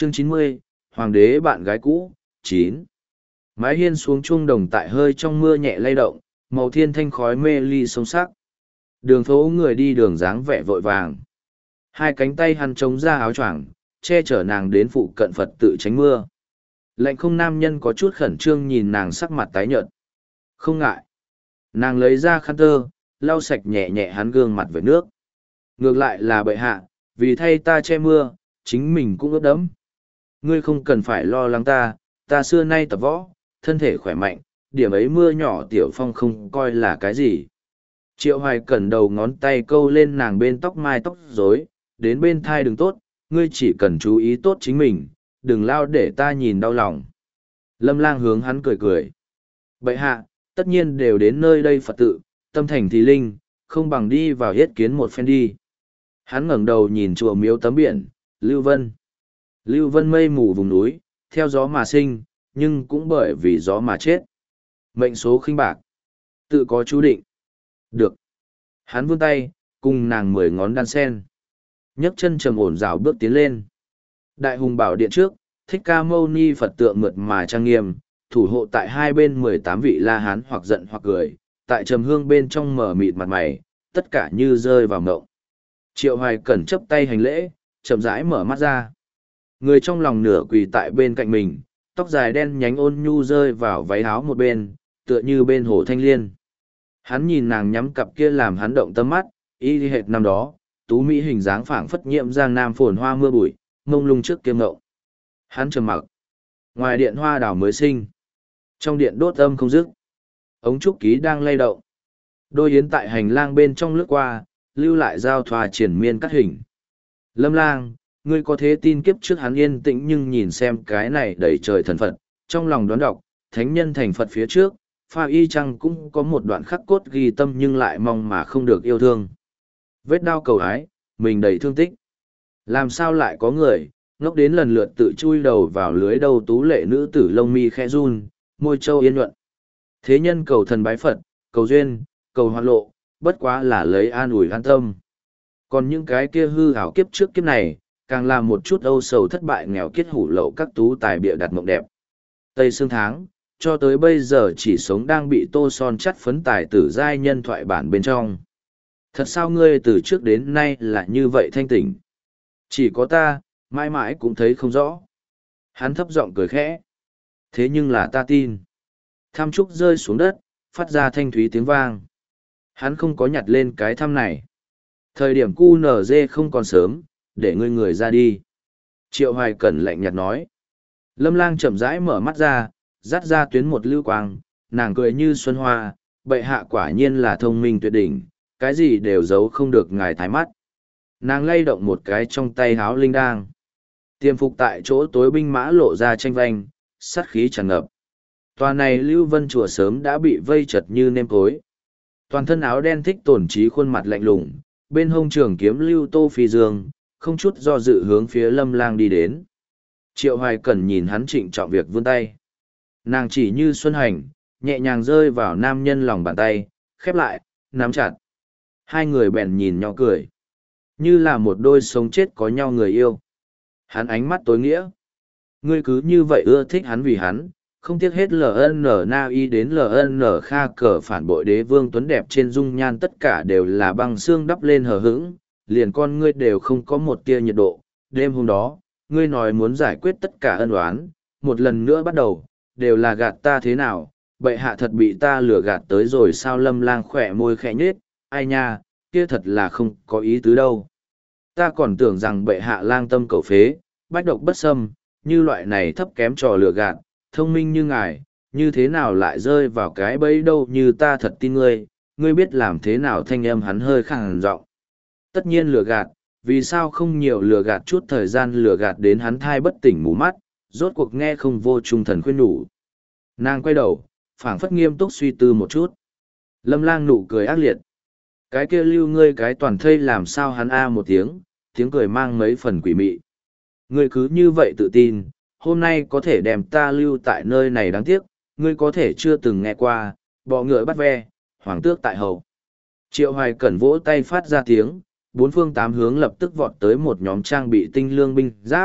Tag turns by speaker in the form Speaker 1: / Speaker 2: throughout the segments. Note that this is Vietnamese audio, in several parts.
Speaker 1: Chương 90, Hoàng đế bạn gái cũ, 9. Mái hiên xuống chuông đồng tại hơi trong mưa nhẹ lay động, màu thiên thanh khói mê ly sông sắc. Đường phố người đi đường dáng vẻ vội vàng. Hai cánh tay hắn chống ra áo choàng, che chở nàng đến phụ cận Phật tự tránh mưa. Lạnh không nam nhân có chút khẩn trương nhìn nàng sắc mặt tái nhợt. Không ngại. Nàng lấy ra khăn tơ, lau sạch nhẹ nhẹ hắn gương mặt với nước. Ngược lại là bệ hạ, vì thay ta che mưa, chính mình cũng ướt đẫm. Ngươi không cần phải lo lắng ta xưa nay tập võ, thân thể khỏe mạnh, điểm ấy mưa nhỏ tiểu phong không coi là cái gì. Triệu Hoài cẩn đầu ngón tay câu lên nàng bên tóc mai tóc rối, đến bên thai đừng tốt, ngươi chỉ cần chú ý tốt chính mình, đừng lao để ta nhìn đau lòng. Lâm Lang hướng hắn cười cười. Bệ hạ, tất nhiên đều đến nơi đây Phật tự, tâm thành thì linh, không bằng đi vào yết kiến một phen đi. Hắn ngẩng đầu nhìn chùa miếu tấm biển, Lưu Vân. Lưu Vân mây mù vùng núi, theo gió mà sinh, nhưng cũng bởi vì gió mà chết. Mệnh số khinh bạc. Tự có chú định. Được. Hắn vươn tay, cùng nàng 10 ngón đan sen. Nhấc chân trầm ổn rào bước tiến lên. Đại hùng bảo điện trước, Thích Ca Mâu Ni Phật tượng mượt mà trang nghiêm, thủ hộ tại hai bên 18 vị La Hán hoặc giận hoặc cười, tại trầm hương bên trong mở mịt mặt mày, tất cả như rơi vào mộng. Triệu Hoài Cẩn chấp tay hành lễ, chậm rãi mở mắt ra. Người trong lòng nửa quỳ tại bên cạnh mình, tóc dài đen nhánh ôn nhu rơi vào váy áo một bên, tựa như bên hồ thanh liên. Hắn nhìn nàng nhắm cặp kia làm hắn động tâm mắt, y hệt năm đó, tú mỹ hình dáng phảng phất nhiệm giang nam phồn hoa mưa bụi, mông lung trước kiêm ngậu. Hắn trầm mặc. Ngoài điện hoa đào mới sinh, trong điện đốt âm không dứt. Ống trúc ký đang lay động. Đôi yến tại hành lang bên trong lướt qua, lưu lại giao thoa triển miên cắt hình. Lâm Lang, ngươi có thế tin kiếp trước hắn yên tĩnh nhưng nhìn xem cái này đầy trời thần Phật, trong lòng đoán đọc, thánh nhân thành Phật phía trước, pha y chăng cũng có một đoạn khắc cốt ghi tâm nhưng lại mong mà không được yêu thương. Vết đau cầu ái, mình đầy thương tích. Làm sao lại có người, ngốc đến lần lượt tự chui đầu vào lưới đầu tú lệ nữ tử lông mi khẽ run, môi châu yên nhuận. Thế nhân cầu thần bái Phật, cầu duyên, cầu hoạn lộ, bất quá là lấy an ủi an tâm. Còn những cái kia hư ảo kiếp trước kiếp này, càng làm một chút âu sầu thất bại nghèo kiết hủ lậu các tú tài bịa đặt mộng đẹp. Tây Sương Tháng, cho tới bây giờ chỉ sống đang bị tô son chắt phấn tài tử giai nhân thoại bản bên trong. Thật sao ngươi từ trước đến nay là như vậy thanh tỉnh? Chỉ có ta, mãi mãi cũng thấy không rõ. Hắn thấp giọng cười khẽ. Thế nhưng là ta tin. Tham trúc rơi xuống đất, phát ra thanh thúy tiếng vang. Hắn không có nhặt lên cái thăm này. Thời điểm cu nở dê không còn sớm, để ngươi người ra đi. Triệu Hoài Cẩn lạnh nhạt nói. Lâm Lang chậm rãi mở mắt ra, dắt ra tuyến một lưu quang, nàng cười như xuân hoa, bệ hạ quả nhiên là thông minh tuyệt đỉnh, cái gì đều giấu không được ngài thái mắt. Nàng lay động một cái trong tay háo linh đang. Tiềm phục tại chỗ tối binh mã lộ ra tranh vanh, sát khí tràn ngập. Tòa này Lưu Vân chùa sớm đã bị vây chật như nêm cối. Toàn thân áo đen Thích Tổn Trí khuôn mặt lạnh lùng, bên hông trường kiếm Lưu Tô Phi Dương, không chút do dự hướng phía Lâm Lang đi đến. Triệu Hoài Cẩn nhìn hắn trịnh trọng việc vươn tay. Nàng chỉ như xuân hành, nhẹ nhàng rơi vào nam nhân lòng bàn tay, khép lại, nắm chặt. Hai người bèn nhìn nhau cười. Như là một đôi sống chết có nhau người yêu. Hắn ánh mắt tối nghĩa. Ngươi cứ như vậy ưa thích hắn vì hắn, không tiếc hết LN Na Y đến LN Kha cờ phản bội đế vương tuấn đẹp trên dung nhan tất cả đều là băng xương đắp lên hờ hững, liền con ngươi đều không có một tia nhiệt độ. Đêm hôm đó, ngươi nói muốn giải quyết tất cả ân oán, một lần nữa bắt đầu, đều là gạt ta thế nào, bệ hạ thật bị ta lừa gạt tới rồi sao. Lâm Lang khỏe môi khẽ nhếch, ai nha, kia thật là không có ý tứ đâu. Ta còn tưởng rằng bệ hạ lang tâm cầu phế, bách độc bất xâm, như loại này thấp kém trò lừa gạt, thông minh như ngài, như thế nào lại rơi vào cái bẫy đâu. Như ta thật tin ngươi, ngươi biết làm thế nào. Thanh âm hắn hơi khàn giọng. Tất nhiên lừa gạt, vì sao không nhiều lừa gạt chút thời gian, lừa gạt đến hắn thai bất tỉnh mù mắt, rốt cuộc nghe không vô trung thần khuyên nhủ. Nàng quay đầu, phảng phất nghiêm túc suy tư một chút. Lâm Lang nụ cười ác liệt. Cái kia Lưu ngươi cái toàn thây làm sao. Hắn a một tiếng, tiếng cười mang mấy phần quỷ mị. Ngươi cứ như vậy tự tin, hôm nay có thể đem ta lưu tại nơi này đáng tiếc, ngươi có thể chưa từng nghe qua, bọ ngựa bắt ve, hoàng tước tại hầu. Triệu Hoài Cẩn vỗ tay phát ra tiếng, bốn phương tám hướng lập tức vọt tới một nhóm trang bị tinh lương binh giáp,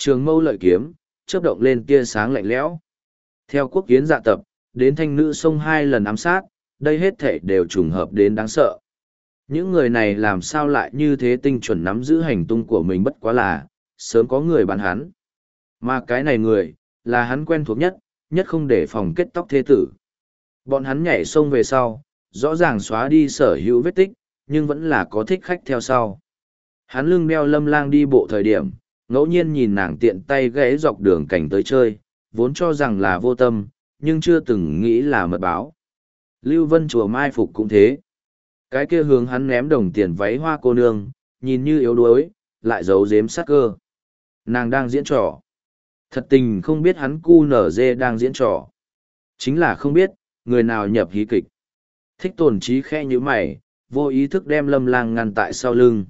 Speaker 1: trường mâu lợi kiếm, chớp động lên tia sáng lạnh lẽo. Theo quốc kiến dạ tập, đến thanh nữ sông 2 lần ám sát, đây hết thể đều trùng hợp đến đáng sợ. Những người này làm sao lại như thế tinh chuẩn nắm giữ hành tung của mình, bất quá là, sớm có người bán hắn. Mà cái này người, là hắn quen thuộc nhất, nhất không để phòng kết tóc thế tử. Bọn hắn nhảy sông về sau, rõ ràng xóa đi sở hữu vết tích, nhưng vẫn là có thích khách theo sau. Hắn lưng đeo Lâm Lang đi bộ thời điểm, ngẫu nhiên nhìn nàng tiện tay gãy dọc đường cảnh tới chơi, vốn cho rằng là vô tâm, nhưng chưa từng nghĩ là mật báo. Lưu Vân chùa mai phục cũng thế. Cái kia hướng hắn ném đồng tiền váy hoa cô nương, nhìn như yếu đuối, lại giấu giếm sát cơ. Nàng đang diễn trò. Thật tình không biết hắn cu nở dê đang diễn trò. Chính là không biết, người nào nhập hí kịch. Thích Tồn Chí khẽ như mày, vô ý thức đem Lâm Lang ngăn tại sau lưng.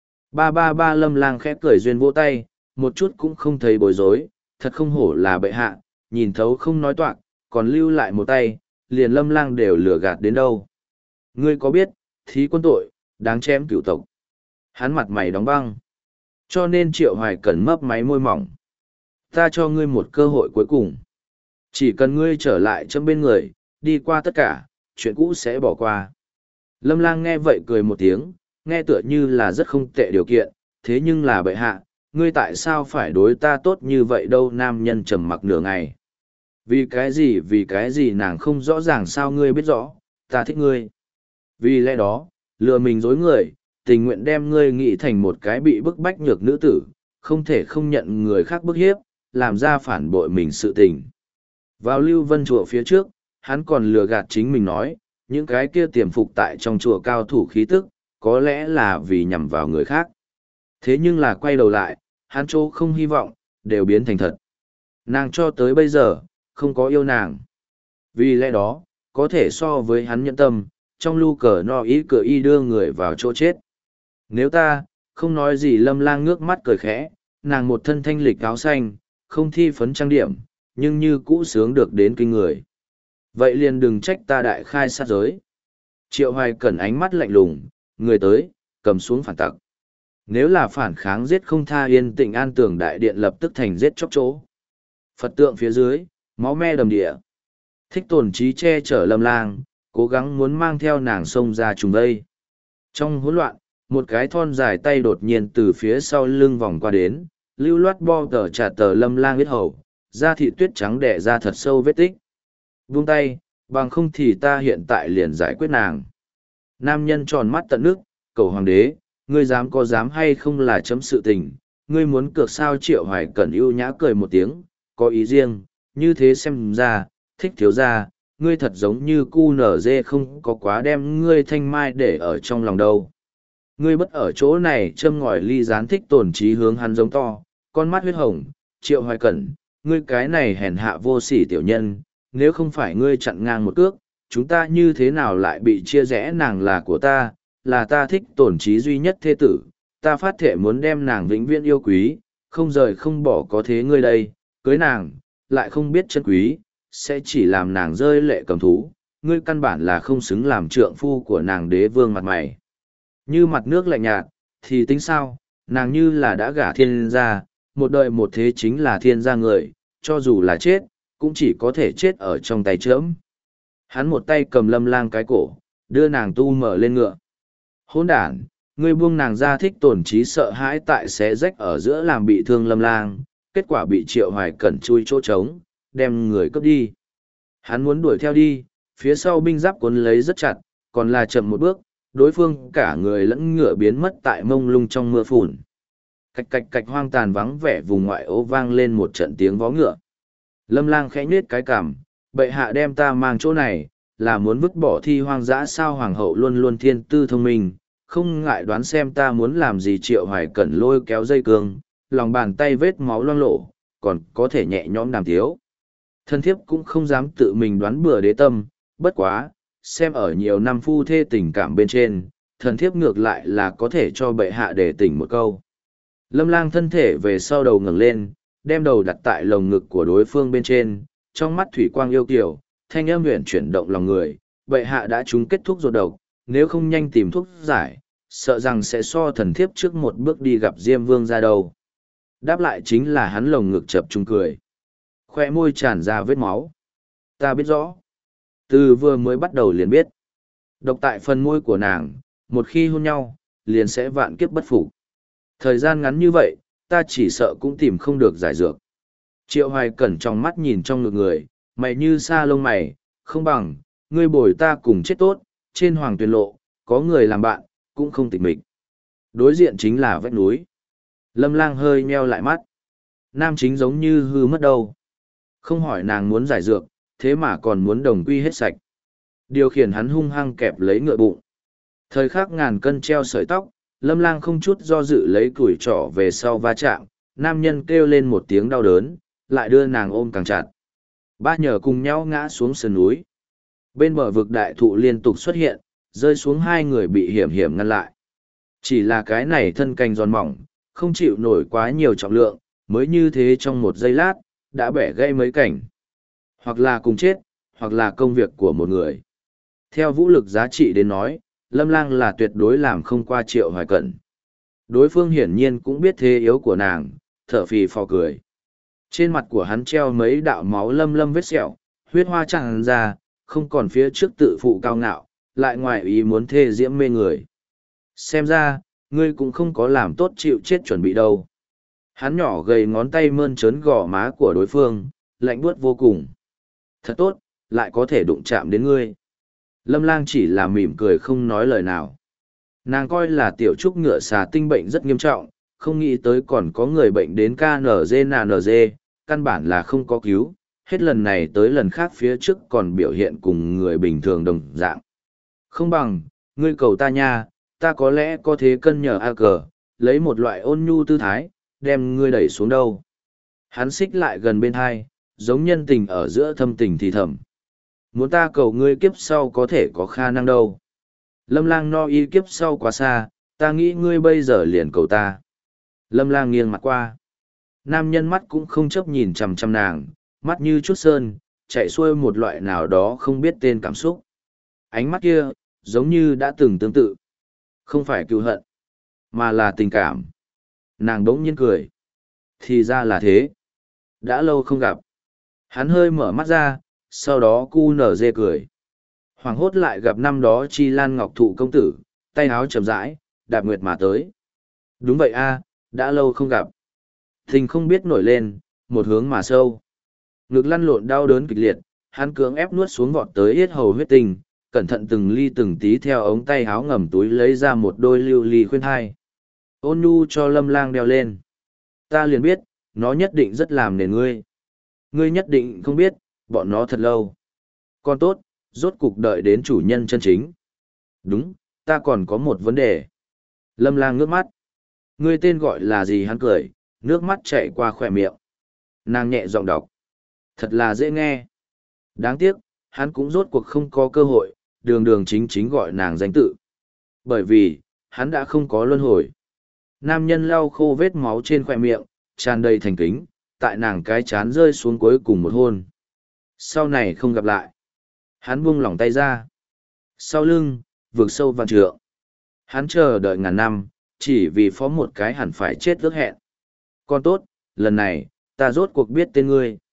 Speaker 1: Ba Lâm Lang khẽ cười duyên vỗ tay, một chút cũng không thấy bối rối, thật không hổ là bệ hạ, nhìn thấu không nói toạc, còn lưu lại một tay, liền Lâm Lang đều lừa gạt đến đâu. Ngươi có biết, thí quân tội, đáng chém cửu tộc. Hắn mặt mày đóng băng. Cho nên Triệu Hoài Cẩn mấp máy môi mỏng. Ta cho ngươi một cơ hội cuối cùng. Chỉ cần ngươi trở lại trong bên người, đi qua tất cả, chuyện cũ sẽ bỏ qua. Lâm Lang nghe vậy cười một tiếng, nghe tựa như là rất không tệ điều kiện, thế nhưng là bệ hạ, ngươi tại sao phải đối ta tốt như vậy đâu? Nam nhân trầm mặc nửa ngày. Vì cái gì nàng không rõ ràng sao ngươi biết rõ, ta thích ngươi. Vì lẽ đó, lừa mình dối người, tình nguyện đem ngươi nghĩ thành một cái bị bức bách nhược nữ tử, không thể không nhận người khác bức hiếp, làm ra phản bội mình sự tình. Vào Lưu Vân chùa phía trước, hắn còn lừa gạt chính mình nói, những cái kia tiềm phục tại trong chùa cao thủ khí tức, có lẽ là vì nhằm vào người khác. Thế nhưng là quay đầu lại, hắn chỗ không hy vọng, đều biến thành thật. Nàng cho tới bây giờ, không có yêu nàng. Vì lẽ đó, có thể so với hắn nhẫn tâm, trong lu cờ no ý cửa y đưa người vào chỗ chết. Nếu ta, không nói gì. Lâm Lang ngước mắt cười khẽ, nàng một thân thanh lịch áo xanh, không thi phấn trang điểm, nhưng như cũ sướng được đến kinh người. Vậy liền đừng trách ta đại khai sát giới. Triệu Hoài Cẩn ánh mắt lạnh lùng, người tới, cầm xuống phản tặc. Nếu là phản kháng giết không tha, yên tĩnh an tường đại điện lập tức thành giết chóc chỗ. Phật tượng phía dưới, máu me đầm địa. Thích Tồn Chí che chở Lâm Lang, cố gắng muốn mang theo nàng xông ra trùng đây. Trong hỗn loạn, một cái thon dài tay đột nhiên từ phía sau lưng vòng qua đến, lưu loát bo tờ trả tờ Lâm Lang huyết hầu, da thịt tuyết trắng đẻ ra thật sâu vết tích. Buông tay, bằng không thì ta hiện tại liền giải quyết nàng. Nam nhân tròn mắt tận nước, cầu hoàng đế, ngươi dám có dám hay không là chấm sự tình, ngươi muốn cược sao? Triệu Hoài Cẩn ưu nhã cười một tiếng, có ý riêng, như thế xem ra, Thích thiếu gia, ngươi thật giống như cu nở dê không có quá đem ngươi thanh mai để ở trong lòng đâu. Ngươi bất ở chỗ này châm ngòi ly gián. Thích Tồn Chí hướng hắn giống to, con mắt huyết hồng. Triệu Hoài Cẩn, ngươi cái này hèn hạ vô sỉ tiểu nhân, nếu không phải ngươi chặn ngang một cước, chúng ta như thế nào lại bị chia rẽ? Nàng là của ta, là ta Thích Tồn Chí duy nhất thê tử, ta phát thể muốn đem nàng vĩnh viễn yêu quý, không rời không bỏ. Có thế ngươi đây, cưới nàng, lại không biết chân quý, sẽ chỉ làm nàng rơi lệ cầm thú, ngươi căn bản là không xứng làm trượng phu của nàng. Đế vương mặt mày như mặt nước lạnh nhạt, thì tính sao? Nàng như là đã gả thiên gia, một đời một thế chính là thiên gia người, cho dù là chết, cũng chỉ có thể chết ở trong tay trẫm. Hắn một tay cầm Lâm Lang cái cổ, đưa nàng tu mở lên ngựa. Hỗn đản, ngươi buông nàng ra. Thích Tồn Chí sợ hãi tại xé rách ở giữa làm bị thương Lâm Lang, kết quả bị Triệu Hoài Cẩn chui chỗ trống, đem người cướp đi. Hắn muốn đuổi theo đi, phía sau binh giáp cuốn lấy rất chặt, còn là chậm một bước, đối phương cả người lẫn ngựa biến mất tại mông lung trong mưa phùn. Cạch cạch cạch, hoang tàn vắng vẻ vùng ngoại ô vang lên một trận tiếng vó ngựa. Lâm Lang khẽ nhếch cái cằm, bệ hạ đem ta mang chỗ này, là muốn vứt bỏ thi hoang dã sao? Hoàng hậu luôn luôn thiên tư thông minh, không ngại đoán xem ta muốn làm gì. Triệu Hoài Cẩn lôi kéo dây cương, lòng bàn tay vết máu loang lổ, còn có thể nhẹ nhõm đàm tiếu. Thân thiếp cũng không dám tự mình đoán bừa đế tâm, bất quá, xem ở nhiều năm phu thê tình cảm bên trên, thần thiếp ngược lại là có thể cho bệ hạ để tỉnh một câu. Lâm Lang thân thể về sau đầu ngẩng lên, đem đầu đặt tại lồng ngực của đối phương bên trên, trong mắt thủy quang yêu kiều, thanh âm huyền chuyển động lòng người. Bệ hạ đã trúng kết thúc ruột độc, nếu không nhanh tìm thuốc giải, sợ rằng sẽ so thần thiếp trước một bước đi gặp Diêm Vương ra đâu. Đáp lại chính là hắn lồng ngực chập trung cười. Khoe môi tràn ra vết máu. Ta biết rõ. Từ vừa mới bắt đầu liền biết. Độc tại phần môi của nàng, một khi hôn nhau, liền sẽ vạn kiếp bất phục. Thời gian ngắn như vậy, ta chỉ sợ cũng tìm không được giải dược. Triệu Hoài Cẩn trong mắt nhìn trong ngực người, mày như sa lông mày, không bằng, ngươi bồi ta cùng chết tốt, trên hoàng tuyền lộ, có người làm bạn, cũng không tịch mịch. Đối diện chính là vách núi. Lâm Lang hơi nheo lại mắt. Nam chính giống như hư mất đâu. Không hỏi nàng muốn giải dược, thế mà còn muốn đồng quy hết sạch. Điều khiển hắn hung hăng kẹp lấy ngựa bụng. Thời khắc ngàn cân treo sợi tóc, Lâm Lang không chút do dự lấy củi trỏ về sau va chạm, nam nhân kêu lên một tiếng đau đớn, lại đưa nàng ôm càng chặt. Ba nhờ cùng nhau ngã xuống sườn núi. Bên bờ vực đại thụ liên tục xuất hiện, rơi xuống hai người bị hiểm hiểm ngăn lại. Chỉ là cái này thân cành giòn mỏng, không chịu nổi quá nhiều trọng lượng, mới như thế trong một giây lát, đã bẻ gãy mấy cảnh. Hoặc là cùng chết, hoặc là công việc của một người. Theo vũ lực giá trị đến nói, Lâm Lang là tuyệt đối làm không qua Triệu Hoài Cẩn. Đối phương hiển nhiên cũng biết thế yếu của nàng, thở phì phò cười. Trên mặt của hắn treo mấy đạo máu lâm lâm vết sẹo, huyết hoa tràn ra, không còn phía trước tự phụ cao ngạo, lại ngoài ý muốn thê diễm mê người. Xem ra, ngươi cũng không có làm tốt chịu chết chuẩn bị đâu. Hắn nhỏ gầy ngón tay mơn trớn gò má của đối phương, lạnh buốt vô cùng. Thật tốt, lại có thể đụng chạm đến ngươi. Lâm Lang chỉ là mỉm cười không nói lời nào. Nàng coi là tiểu trúc ngựa xà tinh bệnh rất nghiêm trọng, không nghĩ tới còn có người bệnh đến KNG, căn bản là không có cứu, hết lần này tới lần khác phía trước còn biểu hiện cùng người bình thường đồng dạng. Không bằng, ngươi cầu ta nha, ta có lẽ có thế cân nhờ A cờ, lấy một loại ôn nhu tư thái, đem ngươi đẩy xuống đâu. Hắn xích lại gần bên hai, giống nhân tình ở giữa thâm tình thì thầm. Muốn ta cầu ngươi kiếp sau có thể có khả năng đâu. Lâm Lang no y kiếp sau quá xa, ta nghĩ ngươi bây giờ liền cầu ta. Lâm Lang nghiêng mặt qua. Nam nhân mắt cũng không chấp nhìn chằm chằm nàng, mắt như chút sơn, chạy xuôi một loại nào đó không biết tên cảm xúc. Ánh mắt kia, giống như đã từng tương tự. Không phải cựu hận, mà là tình cảm. Nàng đống nhiên cười. Thì ra là thế. Đã lâu không gặp. Hắn hơi mở mắt ra, sau đó cu nở dê cười. Hoàng hốt lại gặp năm đó Chi Lan Ngọc Thụ công tử, tay áo chậm rãi, đạp nguyệt mà tới. Đúng vậy a, đã lâu không gặp. Tình không biết nổi lên, một hướng mà sâu. Ngực lăn lộn đau đớn kịch liệt, hắn cưỡng ép nuốt xuống vọt tới yết hầu huyết tình, cẩn thận từng ly từng tí theo ống tay áo ngầm túi lấy ra một đôi lưu ly khuyên thai. Ôn nhu cho Lâm Lang đeo lên. Ta liền biết, nó nhất định rất làm nền ngươi. Ngươi nhất định không biết, bọn nó thật lâu. Còn tốt, rốt cục đợi đến chủ nhân chân chính. Đúng, ta còn có một vấn đề. Lâm Lang ngước mắt. Ngươi tên gọi là gì? Hắn cười, nước mắt chảy qua khỏe miệng. Nàng nhẹ giọng đọc. Thật là dễ nghe. Đáng tiếc, hắn cũng rốt cuộc không có cơ hội, đường đường chính chính gọi nàng danh tự. Bởi vì, hắn đã không có luân hồi. Nam nhân lau khô vết máu trên khỏe miệng, tràn đầy thành kính, tại nàng cái chán rơi xuống cuối cùng một hôn. Sau này không gặp lại. Hắn buông lỏng tay ra. Sau lưng, vượt sâu vạn trượng. Hắn chờ đợi ngàn năm, chỉ vì phó một cái hẳn phải chết ước hẹn. Con tốt, lần này, ta rốt cuộc biết tên ngươi.